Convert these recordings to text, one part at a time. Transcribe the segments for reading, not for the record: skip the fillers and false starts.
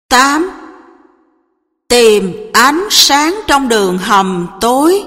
8. Tìm ánh sáng trong đường hầm tối.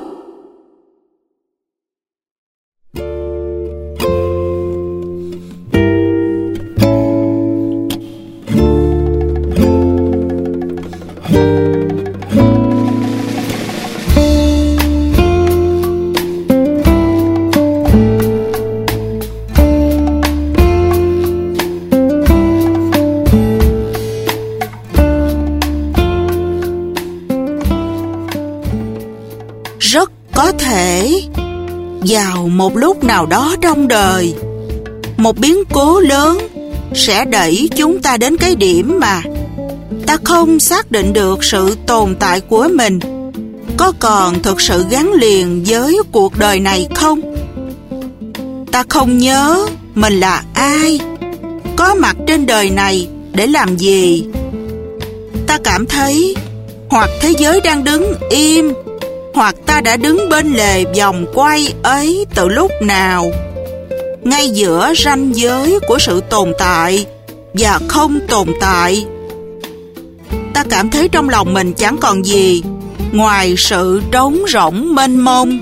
Rất có thể vào một lúc nào đó trong đời, một biến cố lớn sẽ đẩy chúng ta đến cái điểm mà ta không xác định được sự tồn tại của mình có còn thực sự gắn liền với cuộc đời này không. Ta không nhớ mình là ai, có mặt trên đời này để làm gì. Ta cảm thấy hoặc thế giới đang đứng im, hoặc ta đã đứng bên lề vòng quay ấy từ lúc nào, ngay giữa ranh giới của sự tồn tại và không tồn tại. Ta cảm thấy trong lòng mình chẳng còn gì ngoài sự trống rỗng mênh mông.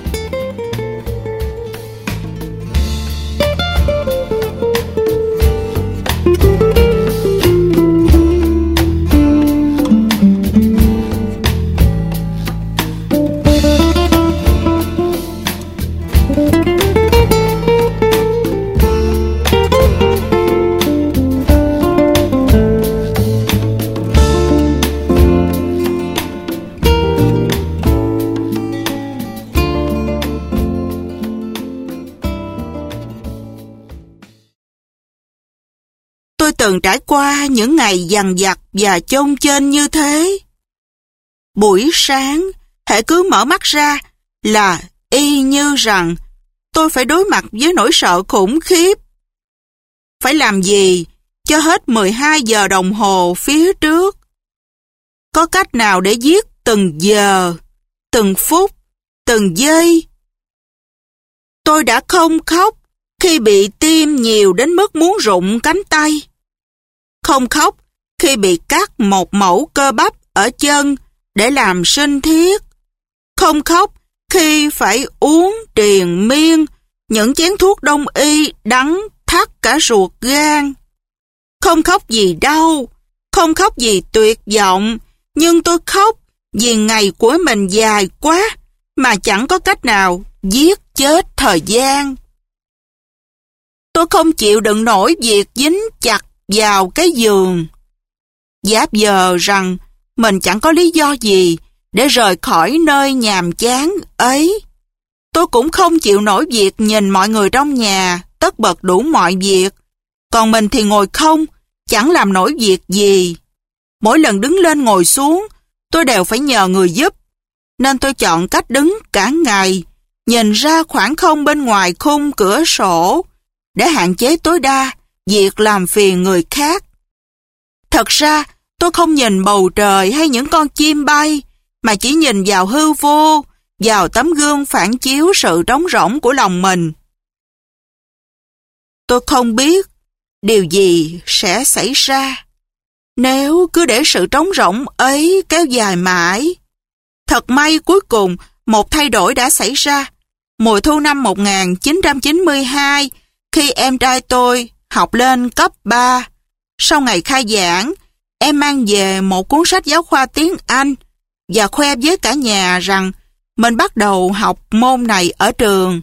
Tôi từng trải qua những ngày dằn vặt và chông chênh như thế. Buổi sáng, hễ cứ mở mắt ra là y như rằng tôi phải đối mặt với nỗi sợ khủng khiếp. Phải làm gì cho hết 12 giờ đồng hồ phía trước? Có cách nào để giết từng giờ, từng phút, từng giây? Tôi đã không khóc khi bị tiêm nhiều đến mức muốn rụng cánh tay. Không khóc khi bị cắt một mẩu cơ bắp ở chân để làm sinh thiết. Không khóc khi phải uống triền miên những chén thuốc đông y đắng thắt cả ruột gan. Không khóc vì đau, không khóc vì tuyệt vọng, nhưng tôi khóc vì ngày của mình dài quá mà chẳng có cách nào giết chết thời gian. Tôi không chịu đựng nổi việc dính chặt vào cái giường, giáp giờ rằng mình chẳng có lý do gì để rời khỏi nơi nhàm chán ấy. Tôi cũng không chịu nổi việc nhìn mọi người trong nhà tất bật đủ mọi việc, còn mình thì ngồi không, chẳng làm nổi việc gì. Mỗi lần đứng lên ngồi xuống, tôi đều phải nhờ người giúp, nên tôi chọn cách đứng cả ngày, nhìn ra khoảng không bên ngoài khung cửa sổ, để hạn chế tối đa việc làm phiền người khác. Thật ra, tôi không nhìn bầu trời hay những con chim bay, mà chỉ nhìn vào hư vô, vào tấm gương phản chiếu sự trống rỗng của lòng mình. Tôi không biết điều gì sẽ xảy ra nếu cứ để sự trống rỗng ấy kéo dài mãi. Thật may cuối cùng một thay đổi đã xảy ra. Mùa thu năm 1992, khi em trai tôi học lên cấp 3, sau ngày khai giảng, em mang về một cuốn sách giáo khoa tiếng Anh và khoe với cả nhà rằng mình bắt đầu học môn này ở trường.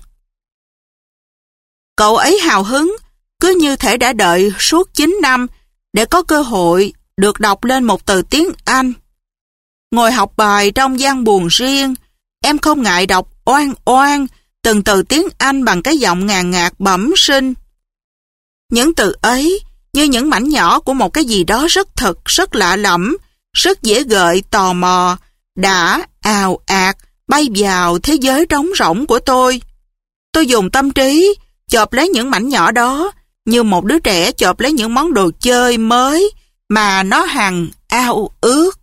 Cậu ấy hào hứng, cứ như thể đã đợi suốt 9 năm để có cơ hội được đọc lên một từ tiếng Anh. Ngồi học bài trong gian buồng riêng, em không ngại đọc oan oan từng từ tiếng Anh bằng cái giọng ngàn ngạt bẩm sinh. Những từ ấy như những mảnh nhỏ của một cái gì đó rất thật, rất lạ lẫm, rất dễ gợi tò mò, đã ào ạt bay vào thế giới trống rỗng của tôi. Tôi dùng tâm trí chộp lấy những mảnh nhỏ đó như một đứa trẻ chộp lấy những món đồ chơi mới mà nó hằng ao ước.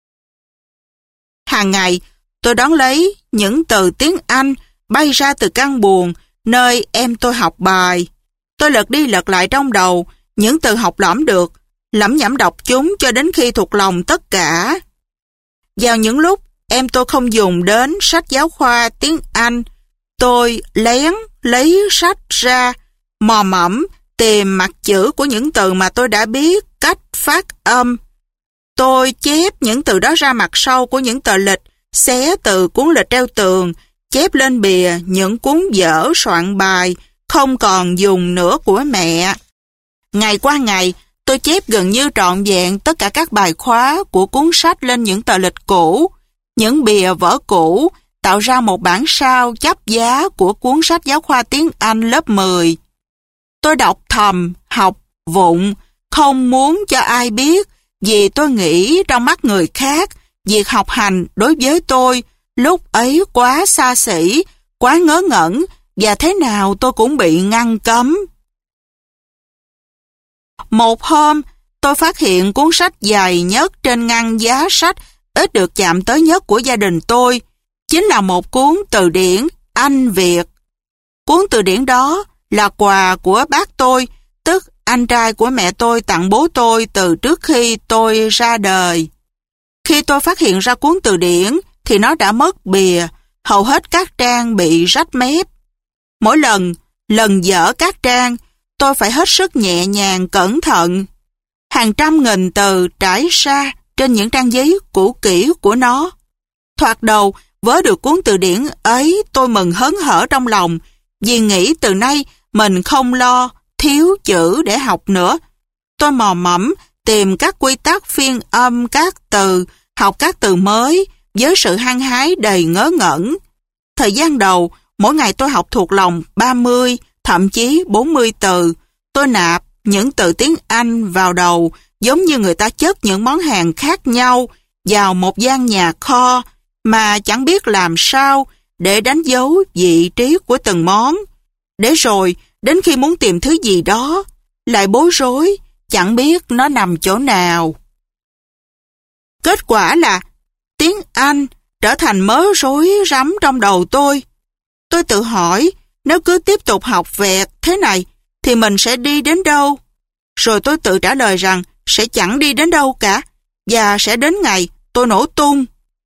Hàng ngày, tôi đón lấy những từ tiếng Anh bay ra từ căn buồng nơi em tôi học bài. Tôi lật đi lật lại trong đầu những từ học lỏm được lẩm nhẩm đọc chúng cho đến khi thuộc lòng tất cả. Vào những lúc em tôi không dùng đến sách giáo khoa tiếng Anh, tôi lén lấy sách ra, mò mẫm tìm mặt chữ của những từ mà tôi đã biết cách phát âm. Tôi chép những từ đó ra mặt sau của những tờ lịch, xé từ cuốn lịch treo tường, chép lên bìa những cuốn vở soạn bài không còn dùng nữa của mẹ. Ngày qua ngày, tôi chép gần như trọn vẹn tất cả các bài khóa của cuốn sách lên những tờ lịch cũ, những bìa vở cũ, tạo ra một bản sao chắp giá của cuốn sách giáo khoa tiếng Anh lớp 10. Tôi đọc thầm, học vụng, không muốn cho ai biết, vì tôi nghĩ trong mắt người khác, việc học hành đối với tôi lúc ấy quá xa xỉ, quá ngớ ngẩn, và thế nào tôi cũng bị ngăn cấm. Một hôm, tôi phát hiện cuốn sách dài nhất trên ngăn giá sách ít được chạm tới nhất của gia đình tôi, chính là một cuốn từ điển Anh Việt. Cuốn từ điển đó là quà của bác tôi, tức anh trai của mẹ tôi tặng bố tôi từ trước khi tôi ra đời. Khi tôi phát hiện ra cuốn từ điển thì nó đã mất bìa, hầu hết các trang bị rách mép. Mỗi lần dở các trang, tôi phải hết sức nhẹ nhàng cẩn thận. Hàng trăm nghìn từ trải ra trên những trang giấy cũ kỹ của nó. Thoạt đầu, vớ được cuốn từ điển ấy, tôi mừng hớn hở trong lòng, vì nghĩ từ nay mình không lo thiếu chữ để học nữa. Tôi mò mẫm tìm các quy tắc phiên âm các từ, học các từ mới với sự hăng hái đầy ngớ ngẩn. Thời gian đầu, mỗi ngày tôi học thuộc lòng 30, thậm chí 40 từ. Tôi nạp những từ tiếng Anh vào đầu giống như người ta chất những món hàng khác nhau vào một gian nhà kho mà chẳng biết làm sao để đánh dấu vị trí của từng món. Để rồi, đến khi muốn tìm thứ gì đó, lại bối rối, chẳng biết nó nằm chỗ nào. Kết quả là tiếng Anh trở thành mớ rối rắm trong đầu tôi. Tôi tự hỏi, nếu cứ tiếp tục học vẹt thế này, thì mình sẽ đi đến đâu? Rồi tôi tự trả lời rằng sẽ chẳng đi đến đâu cả, và sẽ đến ngày tôi nổ tung.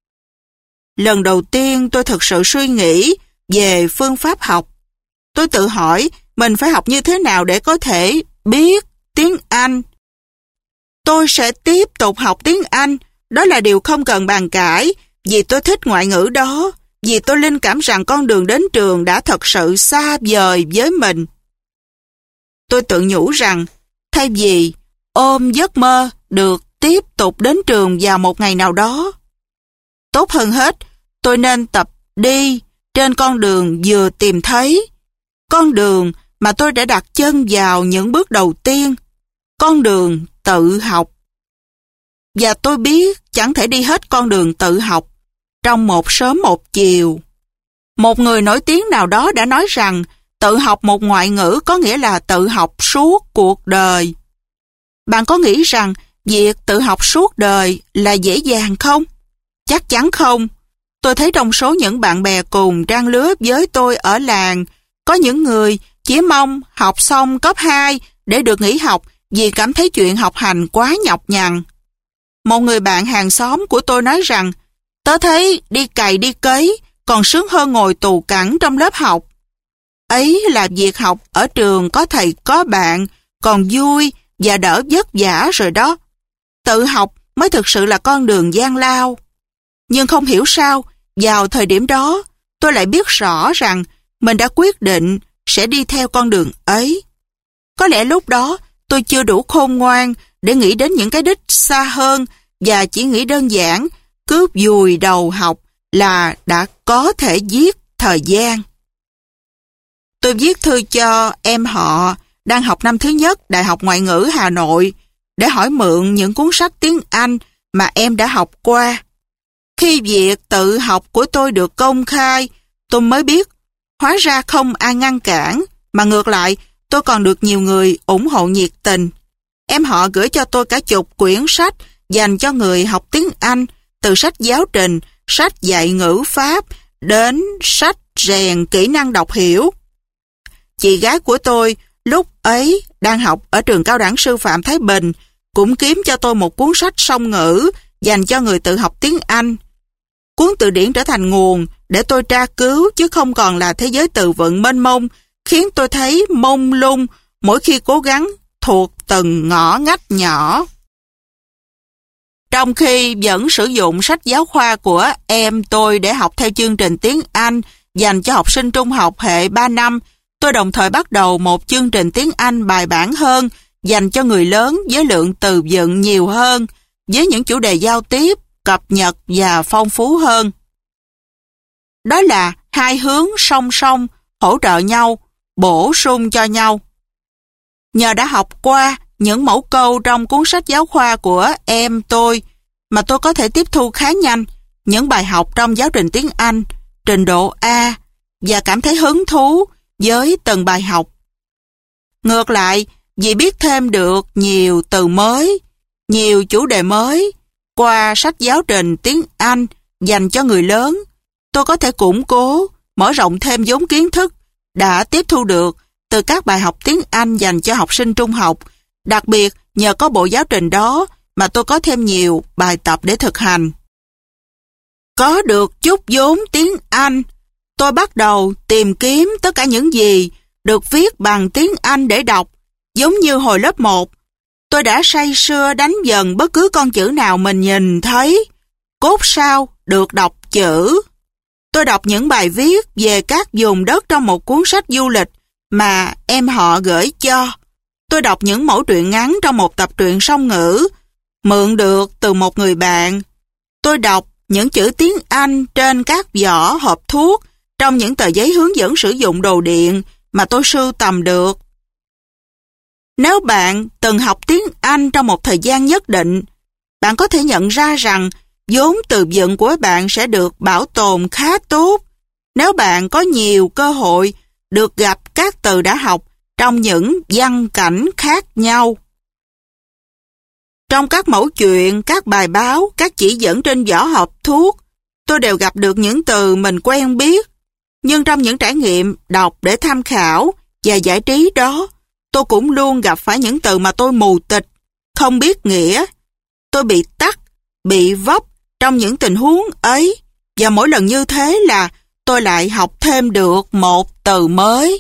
Lần đầu tiên tôi thực sự suy nghĩ về phương pháp học. Tôi tự hỏi mình phải học như thế nào để có thể biết tiếng Anh. Tôi sẽ tiếp tục học tiếng Anh, đó là điều không cần bàn cãi, vì tôi thích ngoại ngữ đó, vì tôi linh cảm rằng con đường đến trường đã thật sự xa vời với mình. Tôi tự nhủ rằng, thay vì ôm giấc mơ được tiếp tục đến trường vào một ngày nào đó, tốt hơn hết, tôi nên tập đi trên con đường vừa tìm thấy, con đường mà tôi đã đặt chân vào những bước đầu tiên, con đường tự học. Và tôi biết chẳng thể đi hết con đường tự học trong một sớm một chiều. Một người nổi tiếng nào đó đã nói rằng tự học một ngoại ngữ có nghĩa là tự học suốt cuộc đời. Bạn có nghĩ rằng việc tự học suốt đời là dễ dàng không? Chắc chắn không. Tôi thấy trong số những bạn bè cùng trang lứa với tôi ở làng, có những người chỉ mong học xong cấp 2 để được nghỉ học vì cảm thấy chuyện học hành quá nhọc nhằn. Một người bạn hàng xóm của tôi nói rằng, tớ thấy đi cày đi cấy còn sướng hơn ngồi tù cẳng trong lớp học. Ấy là việc học ở trường có thầy có bạn, còn vui và đỡ vất vả rồi đó. Tự học mới thực sự là con đường gian lao. Nhưng không hiểu sao, vào thời điểm đó, tôi lại biết rõ rằng mình đã quyết định sẽ đi theo con đường ấy. Có lẽ lúc đó tôi chưa đủ khôn ngoan để nghĩ đến những cái đích xa hơn và chỉ nghĩ đơn giản cứ vùi đầu học là đã có thể giết thời gian. Tôi viết thư cho em họ đang học năm thứ nhất Đại học Ngoại ngữ Hà Nội để hỏi mượn những cuốn sách tiếng Anh mà em đã học qua. Khi việc tự học của tôi được công khai, tôi mới biết hóa ra không ai ngăn cản, mà ngược lại tôi còn được nhiều người ủng hộ nhiệt tình. Em họ gửi cho tôi cả chục quyển sách dành cho người học tiếng Anh, từ sách giáo trình, sách dạy ngữ pháp đến sách rèn kỹ năng đọc hiểu. Chị gái của tôi lúc ấy đang học ở trường cao đẳng sư phạm Thái Bình cũng kiếm cho tôi một cuốn sách song ngữ dành cho người tự học tiếng Anh. Cuốn từ điển trở thành nguồn để tôi tra cứu, chứ không còn là thế giới từ vựng mênh mông, khiến tôi thấy mông lung mỗi khi cố gắng thuộc từng ngõ ngách nhỏ. Trong khi vẫn sử dụng sách giáo khoa của em tôi để học theo chương trình tiếng Anh dành cho học sinh trung học hệ 3 năm, tôi đồng thời bắt đầu một chương trình tiếng Anh bài bản hơn dành cho người lớn với lượng từ vựng nhiều hơn, với những chủ đề giao tiếp, cập nhật và phong phú hơn. Đó là hai hướng song song, hỗ trợ nhau, bổ sung cho nhau. Nhờ đã học qua những mẫu câu trong cuốn sách giáo khoa của em tôi mà tôi có thể tiếp thu khá nhanh những bài học trong giáo trình tiếng Anh trình độ A và cảm thấy hứng thú với từng bài học. Ngược lại, vì biết thêm được nhiều từ mới, nhiều chủ đề mới qua sách giáo trình tiếng Anh dành cho người lớn, tôi có thể củng cố, mở rộng thêm vốn kiến thức đã tiếp thu được từ các bài học tiếng Anh dành cho học sinh trung học. Đặc biệt, nhờ có bộ giáo trình đó mà tôi có thêm nhiều bài tập để thực hành. Có được chút vốn tiếng Anh, tôi bắt đầu tìm kiếm tất cả những gì được viết bằng tiếng Anh để đọc. Giống như hồi lớp 1, tôi đã say sưa đánh dần bất cứ con chữ nào mình nhìn thấy, cốt sao được đọc chữ. Tôi đọc những bài viết về các vùng đất trong một cuốn sách du lịch mà em họ gửi cho. Tôi đọc những mẫu truyện ngắn trong một tập truyện song ngữ, mượn được từ một người bạn. Tôi đọc những chữ tiếng Anh trên các vỏ hộp thuốc trong những tờ giấy hướng dẫn sử dụng đồ điện mà tôi sưu tầm được. Nếu bạn từng học tiếng Anh trong một thời gian nhất định, bạn có thể nhận ra rằng vốn từ vựng của bạn sẽ được bảo tồn khá tốt nếu bạn có nhiều cơ hội được gặp các từ đã học trong những văn cảnh khác nhau. Trong các mẫu chuyện, các bài báo, các chỉ dẫn trên vỏ hộp thuốc, tôi đều gặp được những từ mình quen biết. Nhưng trong những trải nghiệm đọc để tham khảo và giải trí đó, tôi cũng luôn gặp phải những từ mà tôi mù tịch, không biết nghĩa. Tôi bị tắc, bị vấp trong những tình huống ấy, và mỗi lần như thế là tôi lại học thêm được một từ mới.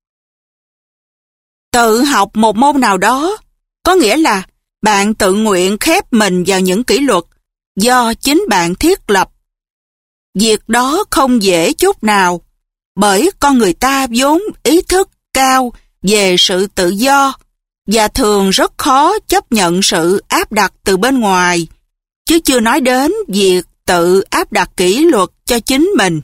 Tự học một môn nào đó có nghĩa là bạn tự nguyện khép mình vào những kỷ luật do chính bạn thiết lập. Việc đó không dễ chút nào, bởi con người ta vốn ý thức cao về sự tự do và thường rất khó chấp nhận sự áp đặt từ bên ngoài, chứ chưa nói đến việc tự áp đặt kỷ luật cho chính mình.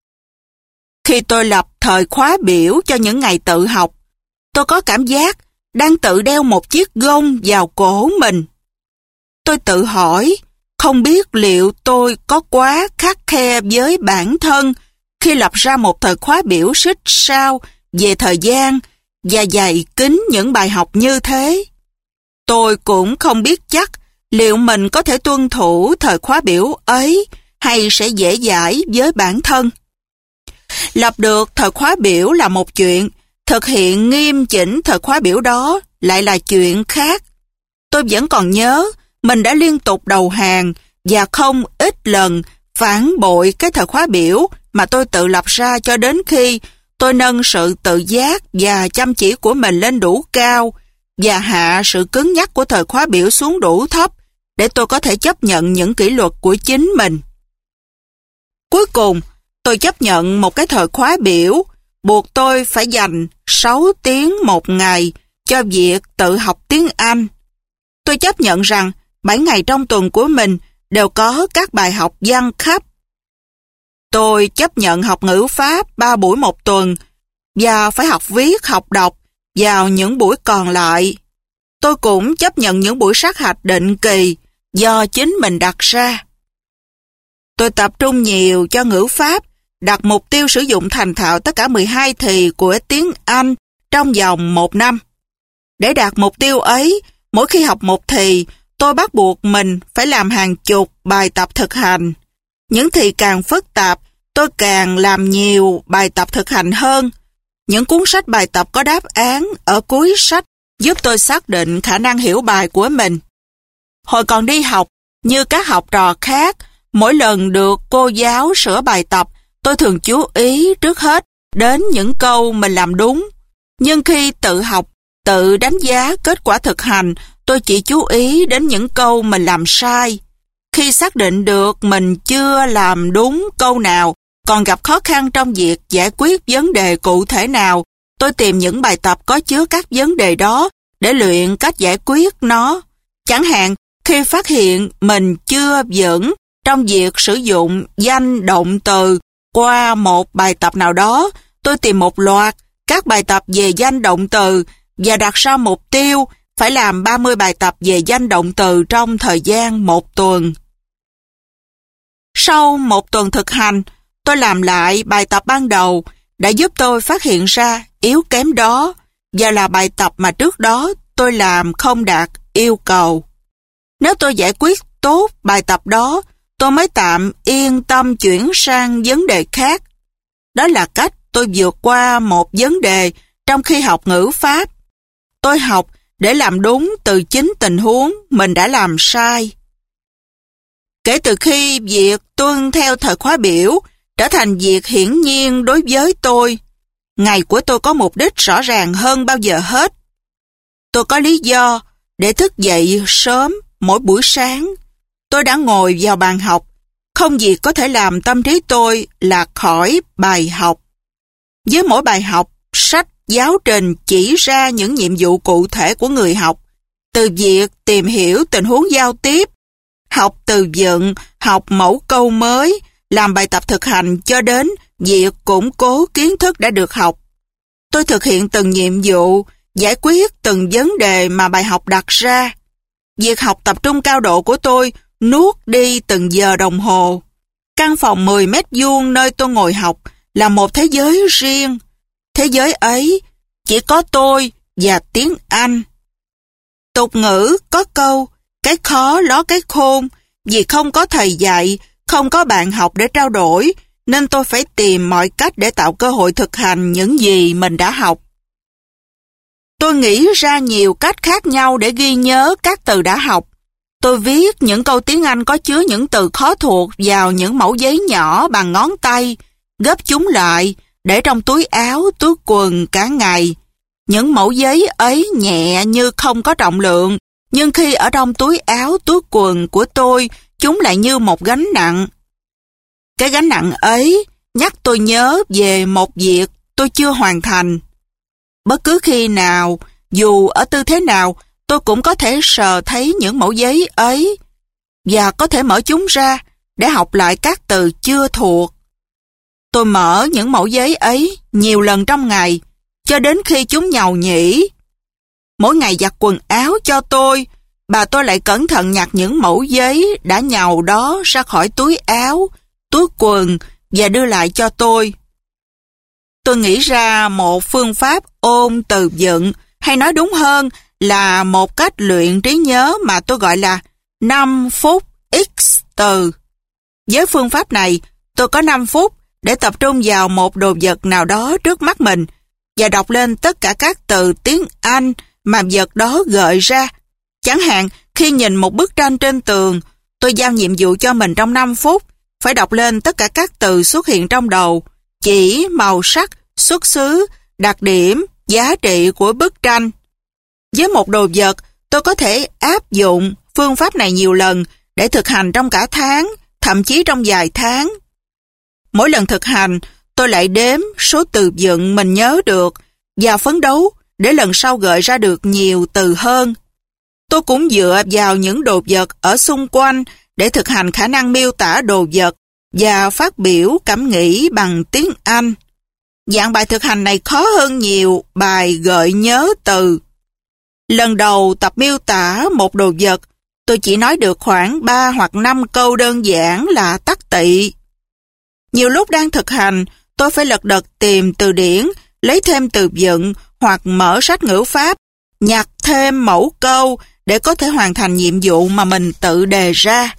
Khi tôi lập thời khóa biểu cho những ngày tự học, tôi có cảm giác đang tự đeo một chiếc gông vào cổ mình. Tôi tự hỏi, không biết liệu tôi có quá khắt khe với bản thân khi lập ra một thời khóa biểu xích sao về thời gian và dày kín những bài học như thế. Tôi cũng không biết chắc liệu mình có thể tuân thủ thời khóa biểu ấy hay sẽ dễ dãi với bản thân. Lập được thời khóa biểu là một chuyện, thực hiện nghiêm chỉnh thời khóa biểu đó lại là chuyện khác. Tôi vẫn còn nhớ mình đã liên tục đầu hàng và không ít lần phản bội cái thời khóa biểu mà tôi tự lập ra cho đến khi tôi nâng sự tự giác và chăm chỉ của mình lên đủ cao và hạ sự cứng nhắc của thời khóa biểu xuống đủ thấp để tôi có thể chấp nhận những kỷ luật của chính mình. Cuối cùng, tôi chấp nhận một cái thời khóa biểu buộc tôi phải dành 6 tiếng một ngày cho việc tự học tiếng Anh. Tôi chấp nhận rằng 7 ngày trong tuần của mình đều có các bài học văn khắp. Tôi chấp nhận học ngữ pháp 3 buổi một tuần và phải học viết, học đọc vào những buổi còn lại. Tôi cũng chấp nhận những buổi sát hạch định kỳ do chính mình đặt ra. Tôi tập trung nhiều cho ngữ pháp, đặt mục tiêu sử dụng thành thạo tất cả 12 thì của tiếng Anh trong vòng 1 năm. Để đạt mục tiêu ấy, mỗi khi học một thì, tôi bắt buộc mình phải làm hàng chục bài tập thực hành. Những thì càng phức tạp, tôi càng làm nhiều bài tập thực hành hơn. Những cuốn sách bài tập có đáp án ở cuối sách giúp tôi xác định khả năng hiểu bài của mình. Hồi còn đi học, như các học trò khác, mỗi lần được cô giáo sửa bài tập, tôi thường chú ý trước hết đến những câu mình làm đúng. Nhưng khi tự học, tự đánh giá kết quả thực hành, tôi chỉ chú ý đến những câu mình làm sai. Khi xác định được mình chưa làm đúng câu nào, còn gặp khó khăn trong việc giải quyết vấn đề cụ thể nào, tôi tìm những bài tập có chứa các vấn đề đó để luyện cách giải quyết nó. Chẳng hạn, khi phát hiện mình chưa vững trong việc sử dụng danh động từ qua một bài tập nào đó, tôi tìm một loạt các bài tập về danh động từ và đặt ra mục tiêu phải làm 30 bài tập về danh động từ trong thời gian 1 tuần. Sau 1 tuần thực hành, tôi làm lại bài tập ban đầu đã giúp tôi phát hiện ra yếu kém đó và là bài tập mà trước đó tôi làm không đạt yêu cầu. Nếu tôi giải quyết tốt bài tập đó, tôi mới tạm yên tâm chuyển sang vấn đề khác. Đó là cách tôi vượt qua một vấn đề trong khi học ngữ pháp. Tôi học để làm đúng từ chính tình huống mình đã làm sai. Kể từ khi việc tuân theo thời khóa biểu trở thành việc hiển nhiên đối với tôi, ngày của tôi có mục đích rõ ràng hơn bao giờ hết. Tôi có lý do để thức dậy sớm mỗi buổi sáng. Tôi đã ngồi vào bàn học, không gì có thể làm tâm trí tôi lạc khỏi bài học. Với mỗi bài học, sách giáo trình chỉ ra những nhiệm vụ cụ thể của người học, từ việc tìm hiểu tình huống giao tiếp, học từ vựng, học mẫu câu mới, làm bài tập thực hành cho đến việc củng cố kiến thức đã được học. Tôi thực hiện từng nhiệm vụ, giải quyết từng vấn đề mà bài học đặt ra. Việc học tập trung cao độ của tôi nuốt đi từng giờ đồng hồ. Căn phòng 10 mét vuông nơi tôi ngồi học là một thế giới riêng. Thế giới ấy chỉ có tôi và tiếng Anh. Tục ngữ có câu, cái khó ló cái khôn, vì không có thầy dạy, không có bạn học để trao đổi, nên tôi phải tìm mọi cách để tạo cơ hội thực hành những gì mình đã học. Tôi nghĩ ra nhiều cách khác nhau để ghi nhớ các từ đã học. Tôi viết những câu tiếng Anh có chứa những từ khó thuộc vào những mẩu giấy nhỏ bằng ngón tay, gấp chúng lại, để trong túi áo, túi quần cả ngày. Những mẩu giấy ấy nhẹ như không có trọng lượng, nhưng khi ở trong túi áo, túi quần của tôi, chúng lại như một gánh nặng. Cái gánh nặng ấy nhắc tôi nhớ về một việc tôi chưa hoàn thành. Bất cứ khi nào, dù ở tư thế nào, tôi cũng có thể sờ thấy những mẩu giấy ấy và có thể mở chúng ra để học lại các từ chưa thuộc. Tôi mở những mẩu giấy ấy nhiều lần trong ngày, cho đến khi chúng nhàu nhĩ. Mỗi ngày giặt quần áo cho tôi, bà tôi lại cẩn thận nhặt những mẩu giấy đã nhàu đó ra khỏi túi áo, túi quần và đưa lại cho tôi. Tôi nghĩ ra một phương pháp ôn từ vựng, hay nói đúng hơn là một cách luyện trí nhớ mà tôi gọi là 5 phút X từ. Với phương pháp này, tôi có 5 phút để tập trung vào một đồ vật nào đó trước mắt mình và đọc lên tất cả các từ tiếng Anh mà vật đó gợi ra. Chẳng hạn, khi nhìn một bức tranh trên tường, tôi giao nhiệm vụ cho mình trong 5 phút phải đọc lên tất cả các từ xuất hiện trong đầu, chỉ, màu sắc, xuất xứ, đặc điểm, giá trị của bức tranh. Với một đồ vật, tôi có thể áp dụng phương pháp này nhiều lần để thực hành trong cả tháng, thậm chí trong vài tháng. Mỗi lần thực hành, tôi lại đếm số từ vựng mình nhớ được và phấn đấu để lần sau gợi ra được nhiều từ hơn. Tôi cũng dựa vào những đồ vật ở xung quanh để thực hành khả năng miêu tả đồ vật và phát biểu cảm nghĩ bằng tiếng Anh. Dạng bài thực hành này khó hơn nhiều bài gợi nhớ từ. Lần đầu tập miêu tả một đồ vật, tôi chỉ nói được khoảng 3 hoặc 5 câu đơn giản là tắc tị. Nhiều lúc đang thực hành, tôi phải lật đật tìm từ điển, lấy thêm từ vựng hoặc mở sách ngữ pháp, nhặt thêm mẫu câu để có thể hoàn thành nhiệm vụ mà mình tự đề ra.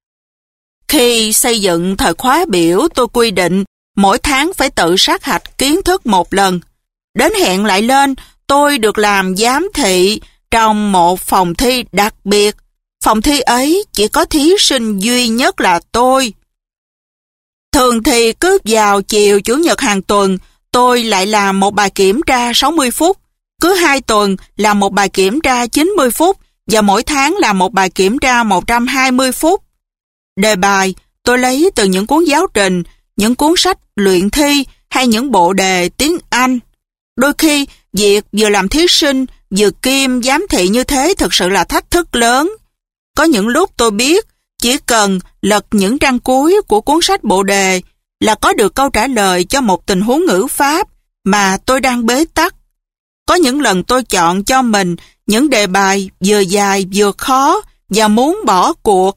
Khi xây dựng thời khóa biểu, tôi quy định mỗi tháng phải tự sát hạch kiến thức một lần. Đến hẹn lại lên, tôi được làm giám thị trong một phòng thi đặc biệt. Phòng thi ấy chỉ có thí sinh duy nhất là tôi. Thường thì cứ vào chiều Chủ nhật hàng tuần, tôi lại làm một bài kiểm tra 60 phút. Cứ 2 tuần làm một bài kiểm tra 90 phút và mỗi tháng làm một bài kiểm tra 120 phút. Đề bài tôi lấy từ những cuốn giáo trình, những cuốn sách luyện thi hay những bộ đề tiếng Anh. Đôi khi, việc vừa làm thí sinh, vừa kiêm giám thị như thế thực sự là thách thức lớn. Có những lúc tôi biết chỉ cần lật những trang cuối của cuốn sách bộ đề là có được câu trả lời cho một tình huống ngữ pháp mà tôi đang bế tắc. Có những lần tôi chọn cho mình những đề bài vừa dài vừa khó và muốn bỏ cuộc.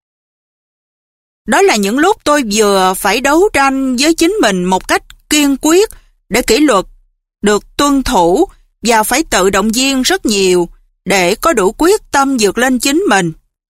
Đó là những lúc tôi vừa phải đấu tranh với chính mình một cách kiên quyết để kỷ luật được tuân thủ và phải tự động viên rất nhiều để có đủ quyết tâm vượt lên chính mình.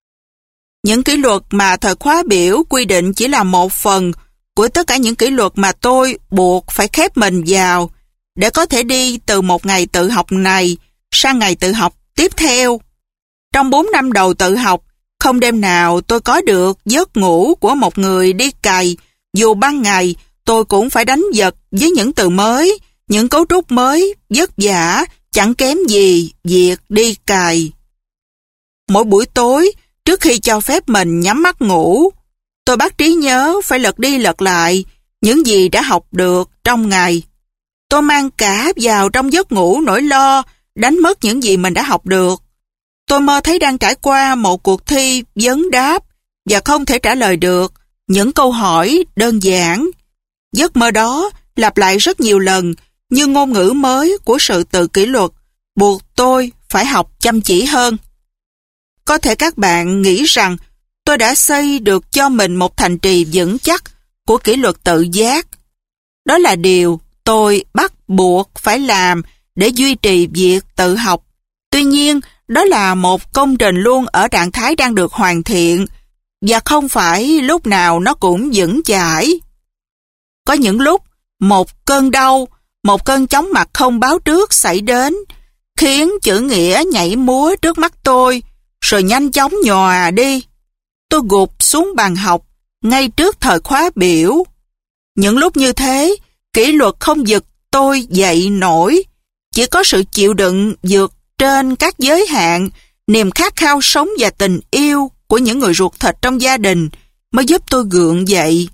Những kỷ luật mà thời khóa biểu quy định chỉ là một phần của tất cả những kỷ luật mà tôi buộc phải khép mình vào để có thể đi từ một ngày tự học này sang ngày tự học tiếp theo. Trong 4 năm đầu tự học, không đêm nào tôi có được giấc ngủ của một người đi cày. Dù ban ngày tôi cũng phải đánh giật với những từ mới, những cấu trúc mới, vất vả, chẳng kém gì việc đi cày. Mỗi buổi tối, trước khi cho phép mình nhắm mắt ngủ, tôi bắt trí nhớ phải lật đi lật lại những gì đã học được trong ngày. Tôi mang cả vào trong giấc ngủ nỗi lo đánh mất những gì mình đã học được. Tôi mơ thấy đang trải qua một cuộc thi vấn đáp và không thể trả lời được những câu hỏi đơn giản. Giấc mơ đó lặp lại rất nhiều lần như ngôn ngữ mới của sự tự kỷ luật, buộc tôi phải học chăm chỉ hơn. Có thể các bạn nghĩ rằng tôi đã xây được cho mình một thành trì vững chắc của kỷ luật tự giác. Đó là điều tôi bắt buộc phải làm để duy trì việc tự học. Tuy nhiên, đó là một công trình luôn ở trạng thái đang được hoàn thiện và không phải lúc nào nó cũng vững chãi. Có những lúc, một cơn đau, một cơn chóng mặt không báo trước xảy đến, khiến chữ nghĩa nhảy múa trước mắt tôi, rồi nhanh chóng nhòa đi. Tôi gục xuống bàn học, ngay trước thời khóa biểu. Những lúc như thế, kỷ luật không giật tôi dậy nổi. Chỉ có sự chịu đựng vượt trên các giới hạn, niềm khát khao sống và tình yêu của những người ruột thịt trong gia đình mới giúp tôi gượng dậy.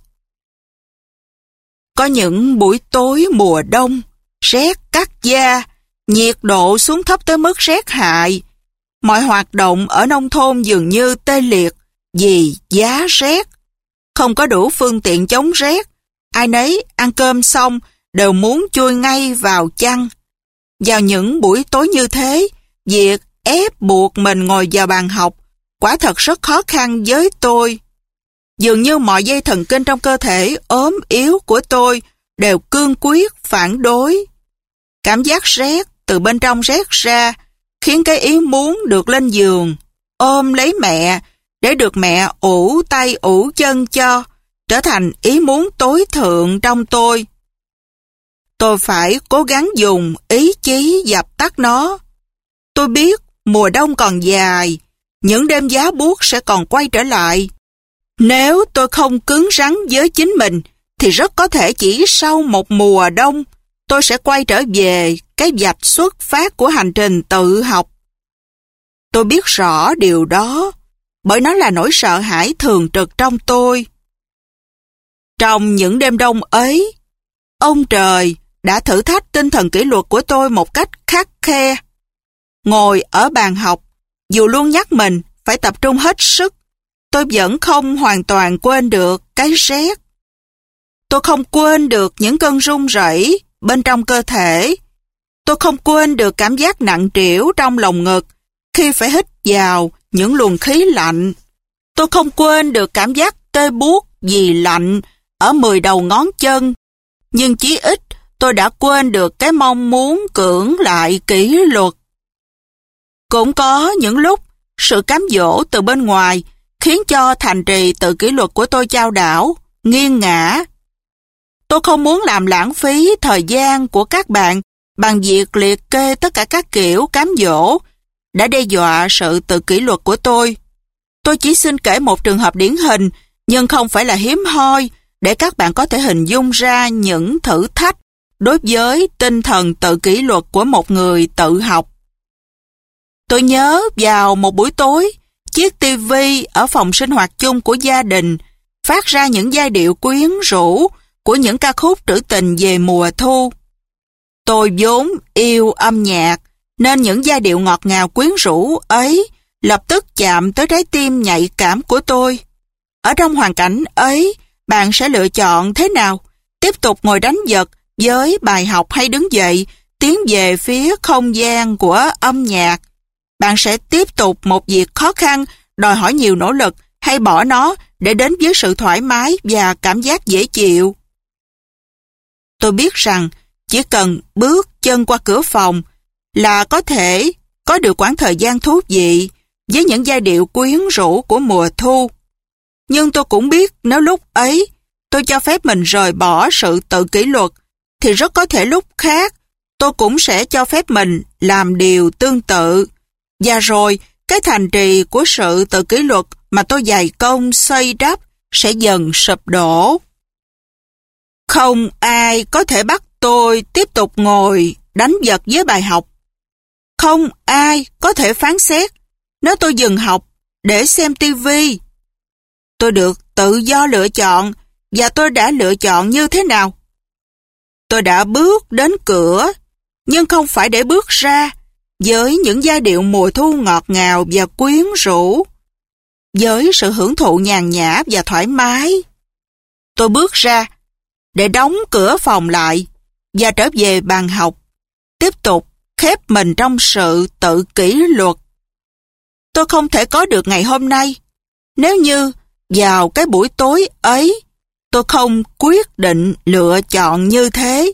Có những buổi tối mùa đông, rét cắt da, nhiệt độ xuống thấp tới mức rét hại. Mọi hoạt động ở nông thôn dường như tê liệt vì giá rét. Không có đủ phương tiện chống rét, ai nấy ăn cơm xong đều muốn chui ngay vào chăn. Vào những buổi tối như thế, việc ép buộc mình ngồi vào bàn học quả thật rất khó khăn với tôi. Dường như mọi dây thần kinh trong cơ thể ốm yếu của tôi đều cương quyết phản đối. Cảm giác rét từ bên trong rét ra khiến cái ý muốn được lên giường, ôm lấy mẹ để được mẹ ủ tay ủ chân cho, trở thành ý muốn tối thượng trong tôi. Tôi phải cố gắng dùng ý chí dập tắt nó. Tôi biết mùa đông còn dài, những đêm giá buốt sẽ còn quay trở lại. Nếu tôi không cứng rắn với chính mình, thì rất có thể chỉ sau một mùa đông, tôi sẽ quay trở về cái vạch xuất phát của hành trình tự học. Tôi biết rõ điều đó, bởi nó là nỗi sợ hãi thường trực trong tôi. Trong những đêm đông ấy, ông trời đã thử thách tinh thần kỷ luật của tôi một cách khắt khe. Ngồi ở bàn học, dù luôn nhắc mình phải tập trung hết sức, tôi vẫn không hoàn toàn quên được cái rét. Tôi không quên được những cơn run rẩy bên trong cơ thể. Tôi không quên được cảm giác nặng trĩu trong lồng ngực khi phải hít vào những luồng khí lạnh. Tôi không quên được cảm giác tê buốt vì lạnh ở 10 đầu ngón chân. Nhưng chí ít tôi đã quên được cái mong muốn cưỡng lại kỷ luật. Cũng có những lúc sự cám dỗ từ bên ngoài khiến cho thành trì tự kỷ luật của tôi chao đảo, nghiêng ngã. Tôi không muốn làm lãng phí thời gian của các bạn bằng việc liệt kê tất cả các kiểu cám dỗ đã đe dọa sự tự kỷ luật của tôi. Tôi chỉ xin kể một trường hợp điển hình, nhưng không phải là hiếm hoi, để các bạn có thể hình dung ra những thử thách đối với tinh thần tự kỷ luật của một người tự học. Tôi nhớ vào một buổi tối, chiếc tivi ở phòng sinh hoạt chung của gia đình phát ra những giai điệu quyến rũ của những ca khúc trữ tình về mùa thu. Tôi vốn yêu âm nhạc, nên những giai điệu ngọt ngào quyến rũ ấy lập tức chạm tới trái tim nhạy cảm của tôi. Ở trong hoàn cảnh ấy, bạn sẽ lựa chọn thế nào? Tiếp tục ngồi đánh giật với bài học hay đứng dậy, tiến về phía không gian của âm nhạc? Bạn sẽ tiếp tục một việc khó khăn, đòi hỏi nhiều nỗ lực, hay bỏ nó để đến với sự thoải mái và cảm giác dễ chịu? Tôi biết rằng chỉ cần bước chân qua cửa phòng là có thể có được quãng thời gian thú vị với những giai điệu quyến rũ của mùa thu. Nhưng tôi cũng biết nếu lúc ấy tôi cho phép mình rời bỏ sự tự kỷ luật, thì rất có thể lúc khác tôi cũng sẽ cho phép mình làm điều tương tự. Và rồi cái thành trì của sự tự kỷ luật mà tôi dày công xây đắp sẽ dần sụp đổ. Không ai có thể bắt tôi tiếp tục ngồi đánh giật với bài học. Không ai có thể phán xét nếu tôi dừng học để xem tivi. Tôi được tự do lựa chọn, và tôi đã lựa chọn như thế nào? Tôi đã bước đến cửa, nhưng không phải để bước ra với những giai điệu mùa thu ngọt ngào và quyến rũ, với sự hưởng thụ nhàn nhã và thoải mái. Tôi bước ra để đóng cửa phòng lại và trở về bàn học, tiếp tục khép mình trong sự tự kỷ luật. Tôi không thể có được ngày hôm nay nếu như vào cái buổi tối ấy tôi không quyết định lựa chọn như thế.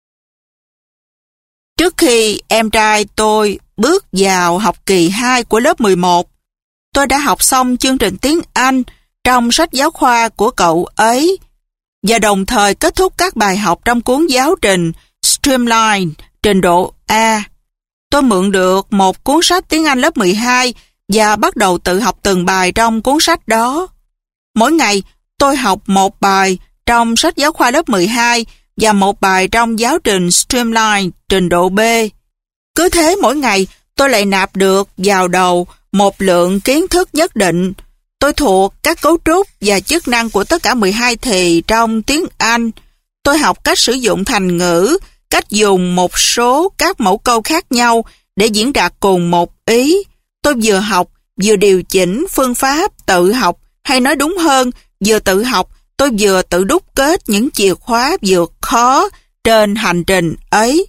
Trước khi em trai tôi bước vào học kỳ 2 của lớp 11, tôi đã học xong chương trình tiếng Anh trong sách giáo khoa của cậu ấy và đồng thời kết thúc các bài học trong cuốn giáo trình Streamline trình độ A. Tôi mượn được một cuốn sách tiếng Anh lớp 12 và bắt đầu tự học từng bài trong cuốn sách đó. Mỗi ngày tôi học một bài trong sách giáo khoa lớp 12 và một bài trong giáo trình Streamline trình độ B. Cứ thế mỗi ngày tôi lại nạp được vào đầu một lượng kiến thức nhất định. Tôi thuộc các cấu trúc và chức năng của tất cả 12 thì trong tiếng Anh. Tôi học cách sử dụng thành ngữ, cách dùng một số các mẫu câu khác nhau để diễn đạt cùng một ý. Tôi vừa học, vừa điều chỉnh phương pháp tự học, hay nói đúng hơn, vừa tự học, tôi vừa tự đúc kết những chìa khóa vượt khó trên hành trình ấy.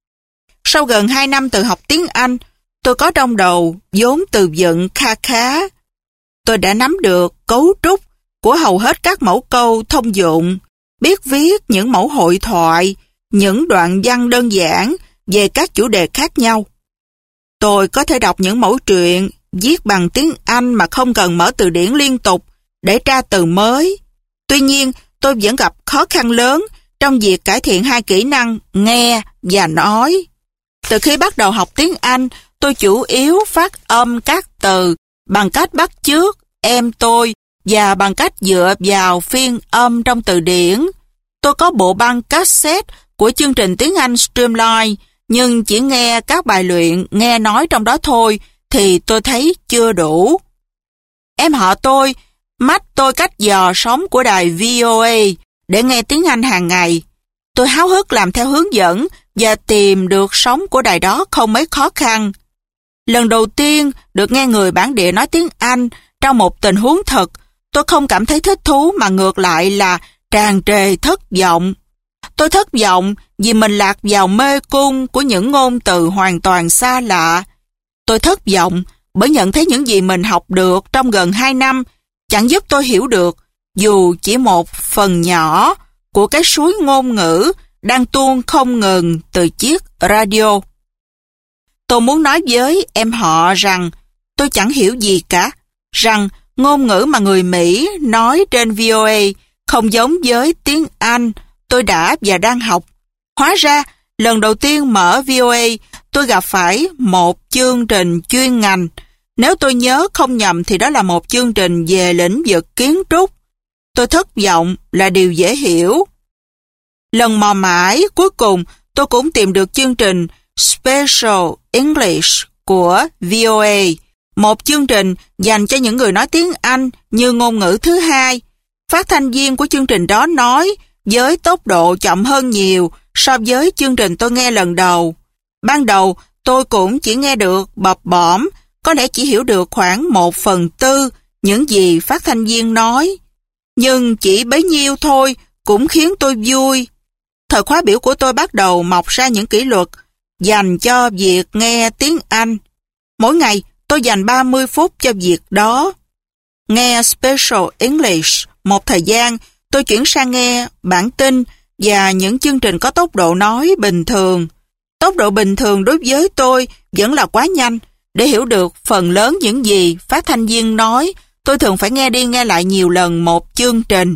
Sau gần 2 năm tự học tiếng Anh, tôi có trong đầu vốn từ vựng kha khá. Tôi đã nắm được cấu trúc của hầu hết các mẫu câu thông dụng, biết viết những mẫu hội thoại, những đoạn văn đơn giản về các chủ đề khác nhau. Tôi có thể đọc những mẫu truyện viết bằng tiếng Anh mà không cần mở từ điển liên tục để tra từ mới. Tuy nhiên, tôi vẫn gặp khó khăn lớn trong việc cải thiện hai kỹ năng nghe và nói. Từ khi bắt đầu học tiếng Anh, tôi chủ yếu phát âm các từ bằng cách bắt chước em tôi và bằng cách dựa vào phiên âm trong từ điển. Tôi có bộ băng cassette của chương trình tiếng Anh Streamline, nhưng chỉ nghe các bài luyện nghe nói trong đó thôi thì tôi thấy chưa đủ. Em họ tôi mách tôi cách dò sóng của đài VOA để nghe tiếng Anh hàng ngày. Tôi háo hức làm theo hướng dẫn và tìm được sóng của đài đó không mấy khó khăn. Lần đầu tiên được nghe người bản địa nói tiếng Anh trong một tình huống thật, tôi không cảm thấy thích thú mà ngược lại là tràn trề thất vọng. Tôi thất vọng vì mình lạc vào mê cung của những ngôn từ hoàn toàn xa lạ. Tôi thất vọng bởi nhận thấy những gì mình học được trong gần 2 năm chẳng giúp tôi hiểu được dù chỉ một phần nhỏ của cái suối ngôn ngữ đang tuôn không ngừng từ chiếc radio. Tôi muốn nói với em họ rằng tôi chẳng hiểu gì cả, rằng ngôn ngữ mà người Mỹ nói trên VOA không giống với tiếng Anh tôi đã và đang học. Hóa ra, lần đầu tiên mở VOA, tôi gặp phải một chương trình chuyên ngành. Nếu tôi nhớ không nhầm thì đó là một chương trình về lĩnh vực kiến trúc. Tôi thất vọng là điều dễ hiểu. Lần mò mãi, cuối cùng tôi cũng tìm được chương trình Special English của VOA, một chương trình dành cho những người nói tiếng Anh như ngôn ngữ thứ hai. Phát thanh viên của chương trình đó nói với tốc độ chậm hơn nhiều so với chương trình tôi nghe lần đầu. Ban đầu tôi cũng chỉ nghe được bập bõm, có lẽ chỉ hiểu được khoảng 1/4 những gì phát thanh viên nói. Nhưng chỉ bấy nhiêu thôi cũng khiến tôi vui. Thời khóa biểu của tôi bắt đầu mọc ra những kỷ luật dành cho việc nghe tiếng Anh. Mỗi ngày tôi dành 30 phút cho việc đó. Nghe Special English một thời gian, tôi chuyển sang nghe bản tin và những chương trình có tốc độ nói bình thường. Tốc độ bình thường đối với tôi vẫn là quá nhanh. Để hiểu được phần lớn những gì phát thanh viên nói, tôi thường phải nghe đi nghe lại nhiều lần một chương trình.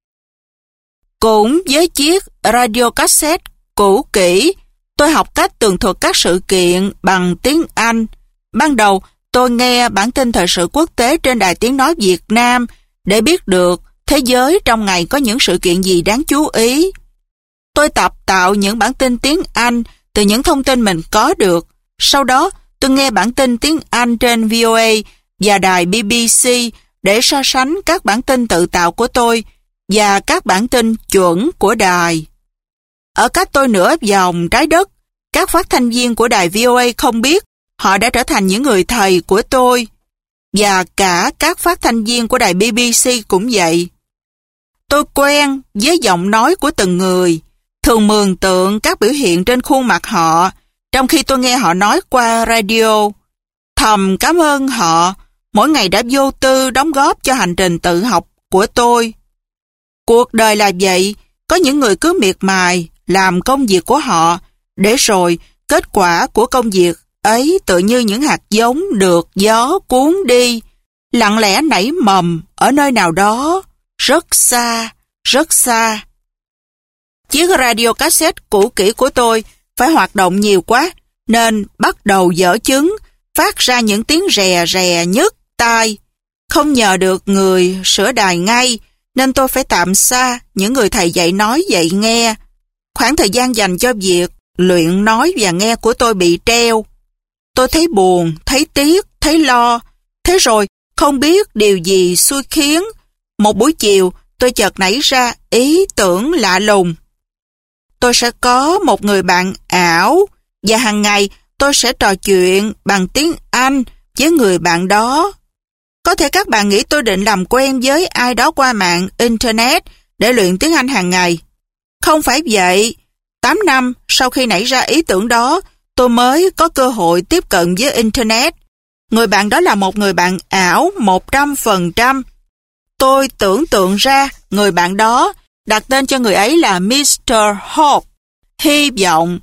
Cũng với chiếc radio cassette cũ kỹ, tôi học cách tường thuật các sự kiện bằng tiếng Anh. Ban đầu, tôi nghe bản tin thời sự quốc tế trên Đài Tiếng Nói Việt Nam để biết được thế giới trong ngày có những sự kiện gì đáng chú ý. Tôi tập tạo những bản tin tiếng Anh từ những thông tin mình có được. Sau đó, tôi nghe bản tin tiếng Anh trên VOA và đài BBC để so sánh các bản tin tự tạo của tôi và các bản tin chuẩn của đài. Ở cách tôi nửa vòng trái đất, các phát thanh viên của đài VOA không biết họ đã trở thành những người thầy của tôi. Và cả các phát thanh viên của đài BBC cũng vậy. Tôi quen với giọng nói của từng người, thường mường tượng các biểu hiện trên khuôn mặt họ, trong khi tôi nghe họ nói qua radio. Thầm cảm ơn họ, mỗi ngày đã vô tư đóng góp cho hành trình tự học của tôi. Cuộc đời là vậy, có những người cứ miệt mài làm công việc của họ, để rồi kết quả của công việc ấy tự như những hạt giống được gió cuốn đi, lặng lẽ nảy mầm ở nơi nào đó, rất xa, rất xa. Chiếc radio cassette cũ kỹ của tôi phải hoạt động nhiều quá, nên bắt đầu dở chứng, phát ra những tiếng rè rè nhức tai. Không nhờ được người sửa đài ngay, nên tôi phải tạm xa những người thầy dạy nói dạy nghe. Khoảng thời gian dành cho việc luyện nói và nghe của tôi bị treo. Tôi thấy buồn, thấy tiếc, thấy lo. Thế rồi, không biết điều gì xui khiến. Một buổi chiều, tôi chợt nảy ra ý tưởng lạ lùng. Tôi sẽ có một người bạn ảo, và hàng ngày tôi sẽ trò chuyện bằng tiếng Anh với người bạn đó. Có thể các bạn nghĩ tôi định làm quen với ai đó qua mạng Internet để luyện tiếng Anh hàng ngày. Không phải vậy. 8 năm sau khi nảy ra ý tưởng đó, tôi mới có cơ hội tiếp cận với Internet. Người bạn đó là một người bạn ảo 100%. Tôi tưởng tượng ra người bạn đó, đặt tên cho người ấy là Mr. Hope. Hy vọng.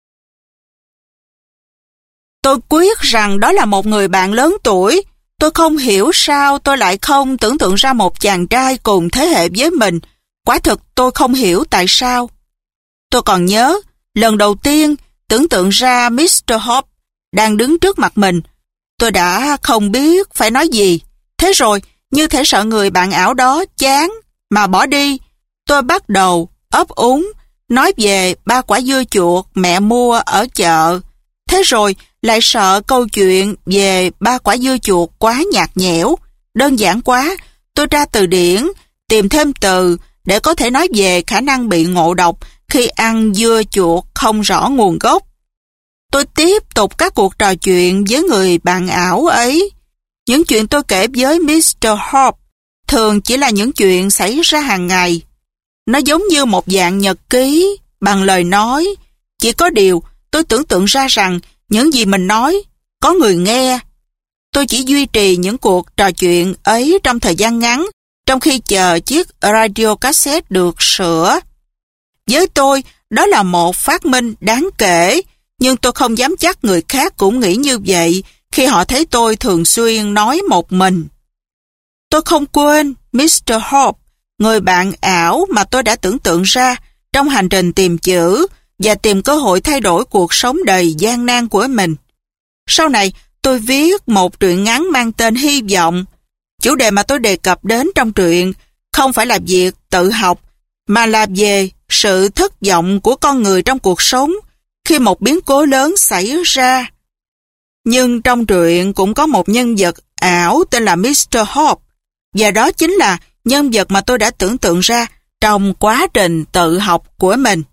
Tôi quyết rằng đó là một người bạn lớn tuổi. Tôi không hiểu sao tôi lại không tưởng tượng ra một chàng trai cùng thế hệ với mình. Quả thực tôi không hiểu tại sao. Tôi còn nhớ, lần đầu tiên tưởng tượng ra Mr. Hope đang đứng trước mặt mình, tôi đã không biết phải nói gì. Thế rồi, như thể sợ người bạn ảo đó chán mà bỏ đi, tôi bắt đầu ấp úng nói về 3 quả dưa chuột mẹ mua ở chợ. Thế rồi lại sợ câu chuyện về 3 quả dưa chuột quá nhạt nhẽo, đơn giản quá. Tôi ra từ điển tìm thêm từ để có thể nói về khả năng bị ngộ độc khi ăn dưa chuột không rõ nguồn gốc. Tôi tiếp tục các cuộc trò chuyện với người bạn ảo ấy. Những chuyện tôi kể với Mr. Hope thường chỉ là những chuyện xảy ra hàng ngày. Nó giống như một dạng nhật ký bằng lời nói. Chỉ có điều tôi tưởng tượng ra rằng những gì mình nói có người nghe. Tôi chỉ duy trì những cuộc trò chuyện ấy trong thời gian ngắn, trong khi chờ chiếc radio cassette được sửa. Với tôi, đó là một phát minh đáng kể, nhưng tôi không dám chắc người khác cũng nghĩ như vậy khi họ thấy tôi thường xuyên nói một mình. Tôi không quên Mr. Hope, người bạn ảo mà tôi đã tưởng tượng ra trong hành trình tìm chữ và tìm cơ hội thay đổi cuộc sống đầy gian nan của mình. Sau này, tôi viết một truyện ngắn mang tên Hy vọng. Chủ đề mà tôi đề cập đến trong truyện không phải là việc tự học, mà là về sự thất vọng của con người trong cuộc sống khi một biến cố lớn xảy ra. Nhưng trong truyện cũng có một nhân vật ảo tên là Mr. Hope, và đó chính là nhân vật mà tôi đã tưởng tượng ra trong quá trình tự học của mình.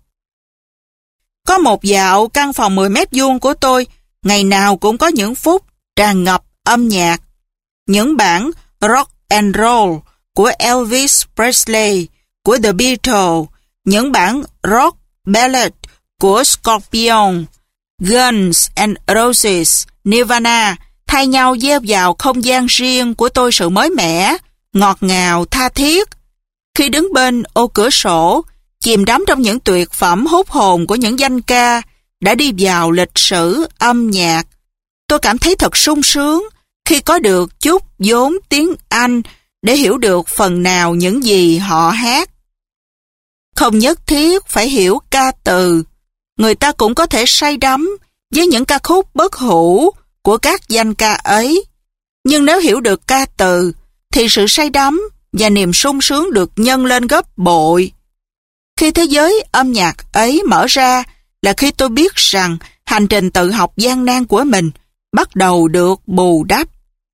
Có một dạo căn phòng 10 mét vuông của tôi, ngày nào cũng có những phút tràn ngập âm nhạc. Những bản rock and roll của Elvis Presley, của The Beatles, những bản rock ballad của Scorpions, Guns N' Roses, Nirvana thay nhau gieo vào không gian riêng của tôi sự mới mẻ, ngọt ngào, tha thiết. Khi đứng bên ô cửa sổ, chìm đắm trong những tuyệt phẩm hút hồn của những danh ca đã đi vào lịch sử âm nhạc, tôi cảm thấy thật sung sướng khi có được chút vốn tiếng Anh để hiểu được phần nào những gì họ hát. Không nhất thiết phải hiểu ca từ, người ta cũng có thể say đắm với những ca khúc bất hủ của các danh ca ấy. Nhưng nếu hiểu được ca từ, thì sự say đắm và niềm sung sướng được nhân lên gấp bội. Khi thế giới âm nhạc ấy mở ra là khi tôi biết rằng hành trình tự học gian nan của mình bắt đầu được bù đắp.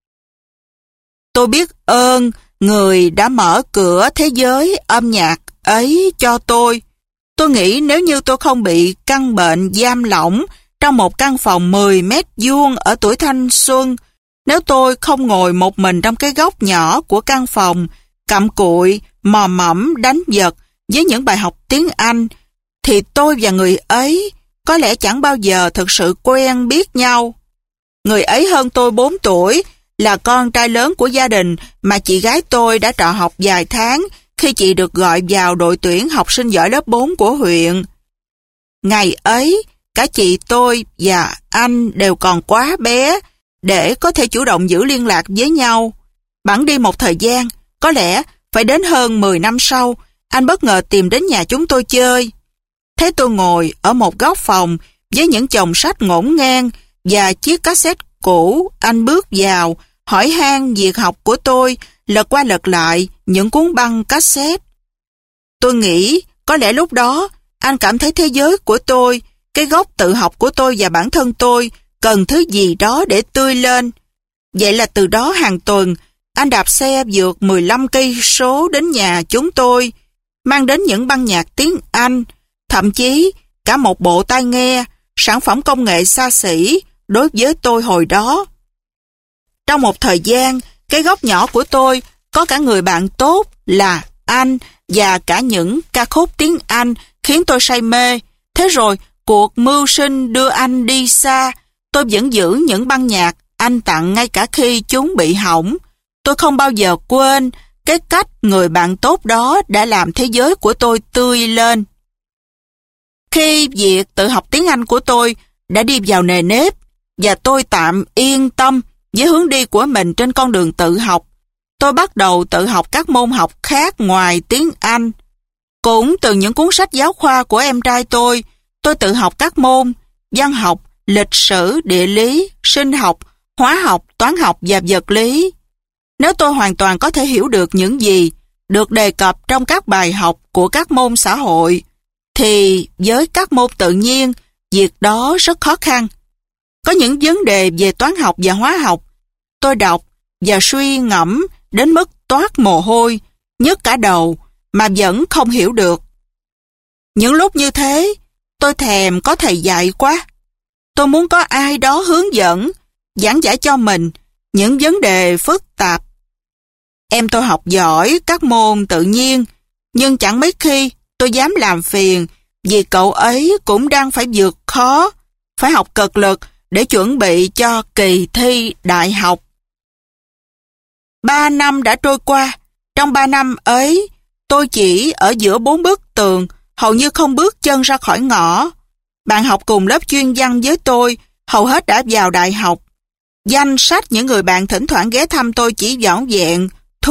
Tôi biết ơn người đã mở cửa thế giới âm nhạc ấy cho tôi. Tôi nghĩ nếu như tôi không bị căn bệnh giam lỏng trong một căn phòng 10 mét vuông ở tuổi thanh xuân, nếu tôi không ngồi một mình trong cái góc nhỏ của căn phòng, cặm cụi, mò mẫm đánh vật với những bài học tiếng Anh, thì tôi và người ấy có lẽ chẳng bao giờ thực sự quen biết nhau. Người ấy hơn tôi 4 tuổi, là con trai lớn của gia đình mà chị gái tôi đã trọ học vài tháng khi chị được gọi vào đội tuyển học sinh giỏi lớp 4 của huyện. Ngày ấy, cả chị tôi và anh đều còn quá bé để có thể chủ động giữ liên lạc với nhau. Bẵng đi một thời gian, có lẽ phải đến hơn 10 năm sau, anh bất ngờ tìm đến nhà chúng tôi chơi. Thấy tôi ngồi ở một góc phòng với những chồng sách ngổn ngang và chiếc cassette cũ, anh bước vào, hỏi han việc học của tôi, lật qua lật lại những cuốn băng cassette. Tôi nghĩ có lẽ lúc đó anh cảm thấy thế giới của tôi, cái gốc tự học của tôi và bản thân tôi cần thứ gì đó để tươi lên. Vậy là từ đó hàng tuần, anh đạp xe vượt 15 cây số đến nhà chúng tôi, mang đến những băng nhạc tiếng Anh, thậm chí cả một bộ tai nghe, sản phẩm công nghệ xa xỉ đối với tôi hồi đó. Trong một thời gian, cái góc nhỏ của tôi có cả người bạn tốt là anh và cả những ca khúc tiếng Anh khiến tôi say mê. Thế rồi, cuộc mưu sinh đưa anh đi xa, tôi vẫn giữ những băng nhạc anh tặng ngay cả khi chúng bị hỏng. Tôi không bao giờ quên cái cách người bạn tốt đó đã làm thế giới của tôi tươi lên. Khi việc tự học tiếng Anh của tôi đã đi vào nề nếp và tôi tạm yên tâm với hướng đi của mình trên con đường tự học, tôi bắt đầu tự học các môn học khác ngoài tiếng Anh. Cũng từ những cuốn sách giáo khoa của em trai tôi tự học các môn văn học, lịch sử, địa lý, sinh học, hóa học, toán học và vật lý. Nếu tôi hoàn toàn có thể hiểu được những gì được đề cập trong các bài học của các môn xã hội, thì với các môn tự nhiên, việc đó rất khó khăn. Có những vấn đề về toán học và hóa học, tôi đọc và suy ngẫm đến mức toát mồ hôi, nhức cả đầu mà vẫn không hiểu được. Những lúc như thế, tôi thèm có thầy dạy quá. Tôi muốn có ai đó hướng dẫn, giảng giải cho mình những vấn đề phức tạp. Em tôi học giỏi các môn tự nhiên, nhưng chẳng mấy khi tôi dám làm phiền vì cậu ấy cũng đang phải vượt khó, phải học cực lực để chuẩn bị cho kỳ thi đại học. 3 năm đã trôi qua. Trong 3 năm ấy, tôi chỉ ở giữa 4 bức tường, hầu như không bước chân ra khỏi ngõ. Bạn học cùng lớp chuyên văn với tôi, hầu hết đã vào đại học. Danh sách những người bạn thỉnh thoảng ghé thăm tôi chỉ vỏn vẹn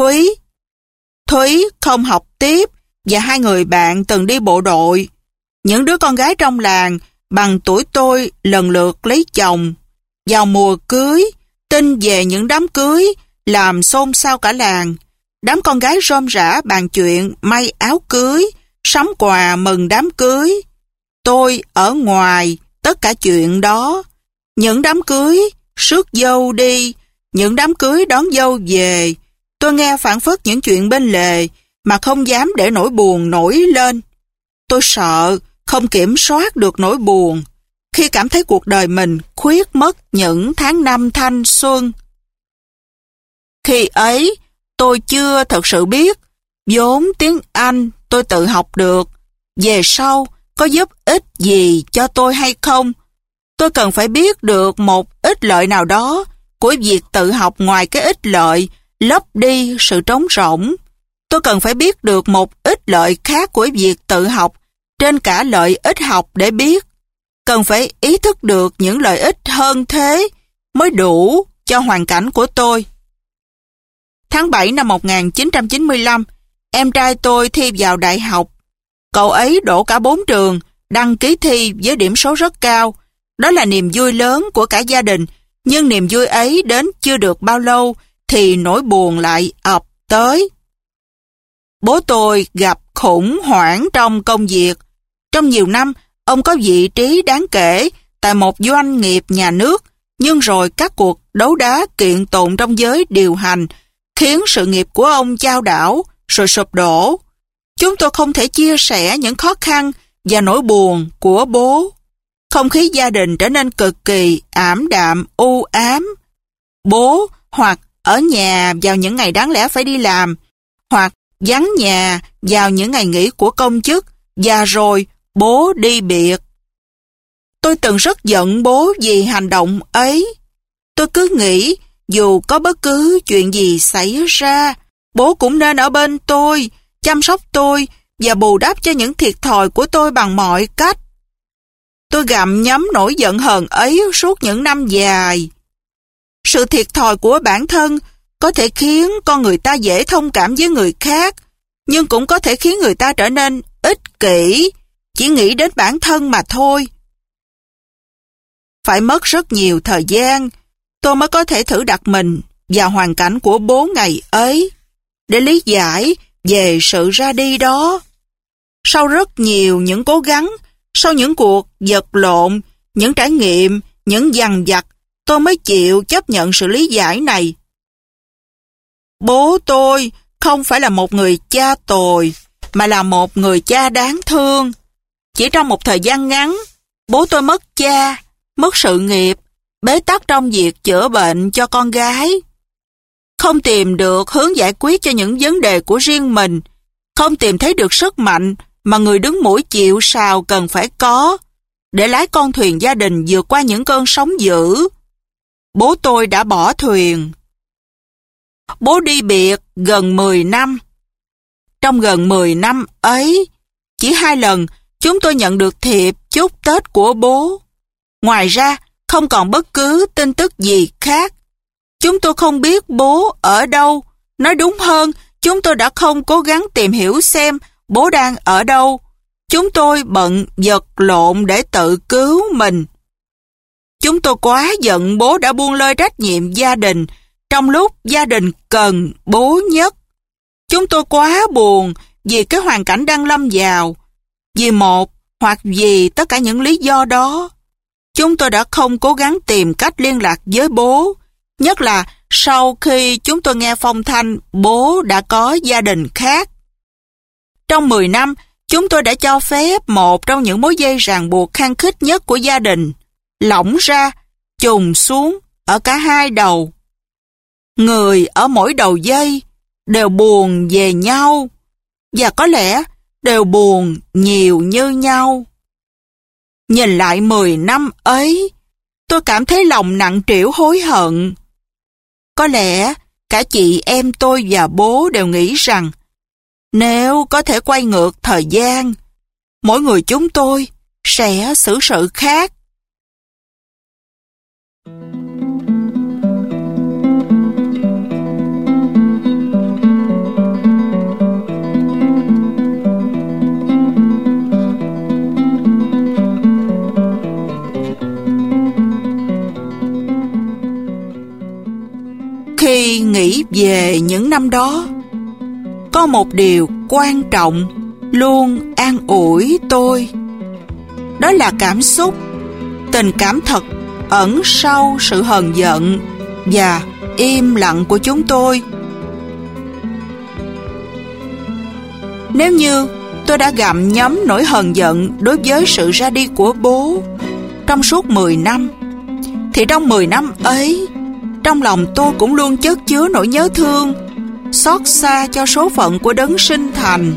Thúy không học tiếp và 2 người bạn từng đi bộ đội. Những đứa con gái trong làng bằng tuổi tôi lần lượt lấy chồng. Vào mùa cưới, Tin về những đám cưới làm xôn xao cả làng. Đám con gái rôm rả bàn chuyện may áo cưới, sắm quà mừng đám cưới. Tôi ở ngoài tất cả chuyện đó. Những đám cưới rước dâu đi, những đám cưới đón dâu về. Tôi nghe phảng phất những chuyện bên lề mà không dám để nỗi buồn nổi lên. Tôi sợ không kiểm soát được nỗi buồn khi cảm thấy cuộc đời mình khuyết mất những tháng năm thanh xuân. Khi ấy, tôi chưa thật sự biết vốn tiếng Anh tôi tự học được về sau có giúp ích gì cho tôi hay không. Tôi cần phải biết được một ích lợi nào đó của việc tự học ngoài cái ích lợi lấp đi sự trống rỗng. Tôi cần phải biết được một ích lợi khác của việc tự học trên cả lợi ích học để biết. Cần phải ý thức được những lợi ích hơn thế mới đủ cho hoàn cảnh của tôi. Tháng 7 năm 1995, em trai tôi thi vào đại học. Cậu ấy đỗ cả 4 trường, đăng ký thi với điểm số rất cao. Đó là niềm vui lớn của cả gia đình, nhưng niềm vui ấy đến chưa được bao lâu thì nỗi buồn lại ập tới. Bố tôi gặp khủng hoảng trong công việc. Trong nhiều năm, ông có vị trí đáng kể tại một doanh nghiệp nhà nước, nhưng rồi các cuộc đấu đá kiện tụng trong giới điều hành khiến sự nghiệp của ông chao đảo rồi sụp đổ. Chúng tôi không thể chia sẻ những khó khăn và nỗi buồn của bố. Không khí gia đình trở nên cực kỳ ảm đạm, u ám. Bố hoặc ở nhà vào những ngày đáng lẽ phải đi làm, hoặc vắng nhà vào những ngày nghỉ của công chức, và rồi bố đi biệt. Tôi từng rất giận bố vì hành động ấy. Tôi cứ nghĩ dù có bất cứ chuyện gì xảy ra, bố cũng nên ở bên tôi, chăm sóc tôi và bù đắp cho những thiệt thòi của tôi bằng mọi cách. Tôi gặm nhấm nỗi giận hờn ấy suốt những năm dài. Sự thiệt thòi của bản thân có thể khiến con người ta dễ thông cảm với người khác, nhưng cũng có thể khiến người ta trở nên ích kỷ, chỉ nghĩ đến bản thân mà thôi. Phải mất rất nhiều thời gian, tôi mới có thể thử đặt mình vào hoàn cảnh của bố ngày ấy, để lý giải về sự ra đi đó. Sau rất nhiều những cố gắng, sau những cuộc vật lộn, những trải nghiệm, những dằn vặt, tôi mới chịu chấp nhận sự lý giải này. Bố tôi không phải là một người cha tồi, mà là một người cha đáng thương. Chỉ trong một thời gian ngắn, bố tôi mất cha, mất sự nghiệp, bế tắc trong việc chữa bệnh cho con gái. Không tìm được hướng giải quyết cho những vấn đề của riêng mình, không tìm thấy được sức mạnh mà người đứng mũi chịu sào cần phải có để lái con thuyền gia đình vượt qua những cơn sóng dữ. Bố tôi đã bỏ thuyền. Bố đi biệt gần 10 năm. Trong gần 10 năm ấy, chỉ 2 lần chúng tôi nhận được thiệp chúc Tết của bố. Ngoài ra, không còn bất cứ tin tức gì khác. Chúng tôi không biết bố ở đâu. Nói đúng hơn, chúng tôi đã không cố gắng tìm hiểu xem bố đang ở đâu. Chúng tôi bận vật lộn để tự cứu mình. Chúng tôi quá giận bố đã buông lơi trách nhiệm gia đình trong lúc gia đình cần bố nhất. Chúng tôi quá buồn vì cái hoàn cảnh đang lâm vào. Vì một hoặc vì tất cả những lý do đó, chúng tôi đã không cố gắng tìm cách liên lạc với bố, nhất là sau khi chúng tôi nghe phong thanh bố đã có gia đình khác. Trong 10 năm, chúng tôi đã cho phép một trong những mối dây ràng buộc khăng khít nhất của gia đình lỏng ra, chùng xuống ở cả hai đầu. Người ở mỗi đầu dây đều buồn về nhau, và có lẽ đều buồn nhiều như nhau. Nhìn lại 10 năm ấy, tôi cảm thấy lòng nặng trĩu hối hận. Có lẽ cả chị em tôi và bố đều nghĩ rằng nếu có thể quay ngược thời gian, mỗi người chúng tôi sẽ xử sự khác. về những năm đó, có một điều quan trọng luôn an ủi tôi. Đó là cảm xúc, tình cảm thật ẩn sau sự hờn giận và im lặng của chúng tôi. Nếu như tôi đã gặm nhấm nỗi hờn giận đối với sự ra đi của bố trong suốt 10 năm, thì trong 10 năm ấy, trong lòng tôi cũng luôn chất chứa nỗi nhớ thương, xót xa cho số phận của đấng sinh thành.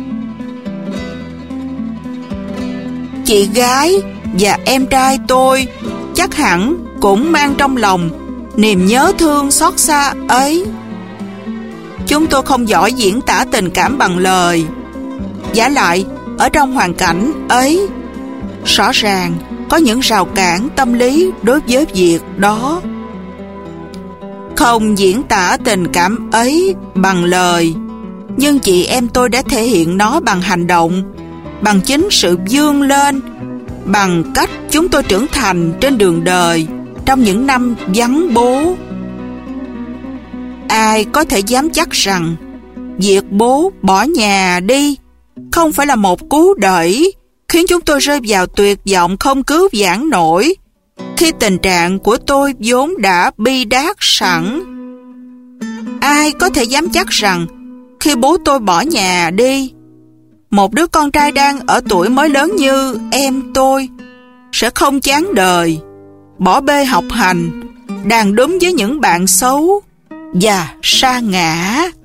Chị gái và em trai tôi chắc hẳn cũng mang trong lòng niềm nhớ thương xót xa ấy. Chúng tôi không giỏi diễn tả tình cảm bằng lời. Vả lại, ở trong hoàn cảnh ấy, rõ ràng có những rào cản tâm lý đối với việc đó. Không diễn tả tình cảm ấy bằng lời, nhưng chị em tôi đã thể hiện nó bằng hành động, bằng chính sự vươn lên, bằng cách chúng tôi trưởng thành trên đường đời trong những năm vắng bố. Ai có thể dám chắc rằng việc bố bỏ nhà đi không phải là một cú đẩy khiến chúng tôi rơi vào tuyệt vọng không cứu vãn nổi, khi tình trạng của tôi vốn đã bi đát sẵn. Ai có thể dám chắc rằng khi bố tôi bỏ nhà đi, một đứa con trai đang ở tuổi mới lớn như em tôi sẽ không chán đời, bỏ bê học hành, đàn đúm với những bạn xấu và sa ngã.